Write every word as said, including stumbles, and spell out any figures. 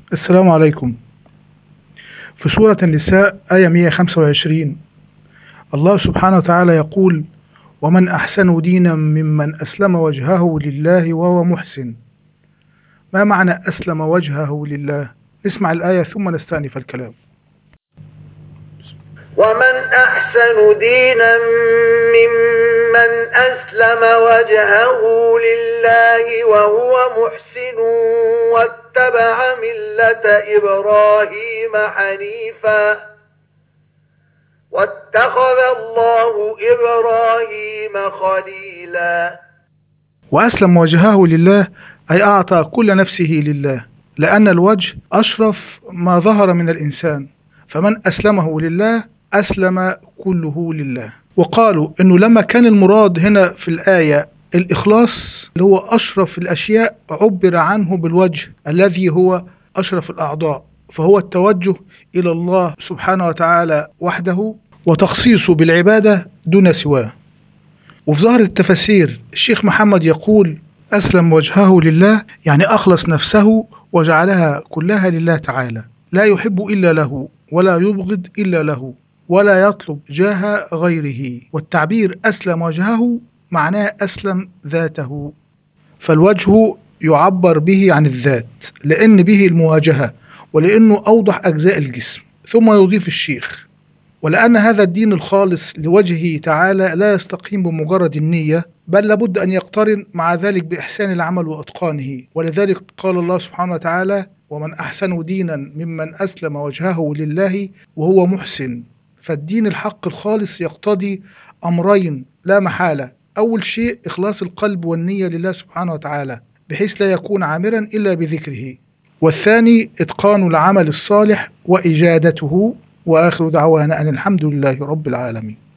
السلام عليكم. في سورة النساء آية مئة وخمسة وعشرين الله سبحانه وتعالى يقول: ومن أحسن دينا ممن أسلم وجهه لله وهو محسن. ما معنى أسلم وجهه لله؟ نسمع الآية ثم نستأنف الكلام. ومن أحسن دينا ممن أسلم وجهه لله وهو محسن واتبع ملة إبراهيم حنيفا واتخذ الله إبراهيم خليلا. وأسلم وجهه لله أي أعطى كل نفسه لله، لأن الوجه أشرف ما ظهر من الإنسان، فمن أسلمه لله أسلم كله لله. وقالوا إنه لما كان المراد هنا في الآية الإخلاص اللي هو أشرف الأشياء، عبر عنه بالوجه الذي هو أشرف الأعضاء، فهو التوجه إلى الله سبحانه وتعالى وحده وتخصيصه بالعبادة دون سواه. وفي ظاهر التفاسير الشيخ محمد يقول: أسلم وجهه لله يعني أخلص نفسه وجعلها كلها لله تعالى، لا يحب إلا له ولا يبغض إلا له ولا يطلب جاه غيره. والتعبير أسلم وجهه معناه أسلم ذاته، فالوجه يعبر به عن الذات لأن به المواجهة ولأنه أوضح أجزاء الجسم. ثم يضيف الشيخ: ولأن هذا الدين الخالص لوجهه تعالى لا يستقيم بمجرد النية، بل لابد أن يقترن مع ذلك بإحسان العمل وإتقانه. ولذلك قال الله سبحانه وتعالى: ومن أحسن دينا ممن أسلم وجهه لله وهو محسن. فالدين الحق الخالص يقتضي أمرين لا محالة: أول شيء إخلاص القلب والنية لله سبحانه وتعالى بحيث لا يكون عامرا إلا بذكره، والثاني إتقان العمل الصالح وإجادته. وآخر دعوانا أن الحمد لله رب العالمين.